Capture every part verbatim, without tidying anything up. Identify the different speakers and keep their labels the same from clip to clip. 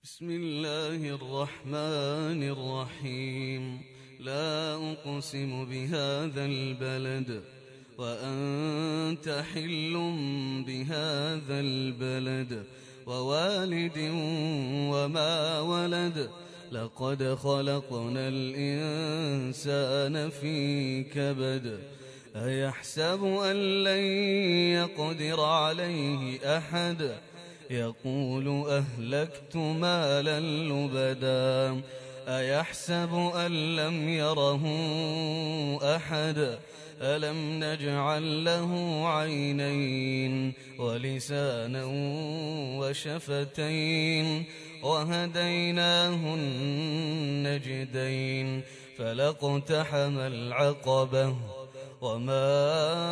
Speaker 1: بسم الله الرحمن الرحيم. لا أقسم بهذا البلد وأنت حل بهذا البلد ووالد وما ولد. لقد خلقنا الإنسان في كبد. أيحسب أن لن يقدر عليه أحد. يقول أهلكت مالا لبدا. أيحسب أن لم يره أحد. ألم نجعل له عينين ولسانا وشفتين وهديناه النجدين. فلاقتحم العقبة وما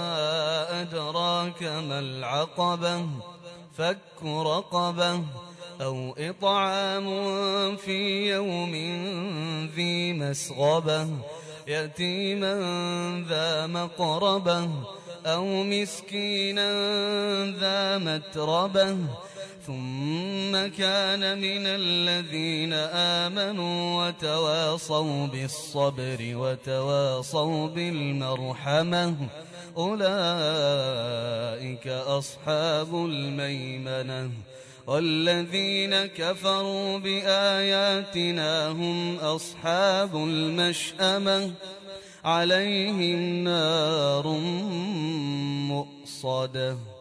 Speaker 1: أدراك ما العقبة. فك رقبة أو إطعام في يوم ذي مسغبة يتيما ذا مقربة أو مسكينا ذا متربة. ثم كان من الذين آمنوا وتواصوا بالصبر وتواصوا بالمرحمة. أولئك أصحاب الميمنة. والذين كفروا بآياتنا هم أصحاب المشأمة. عليهم نار مؤصدة.